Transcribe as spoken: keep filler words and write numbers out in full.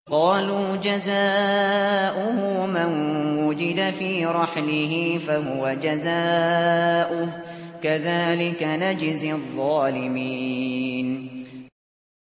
قالوا جزاؤه من وجد في رحله فهو جزاؤه كذلك نجزي الظالمين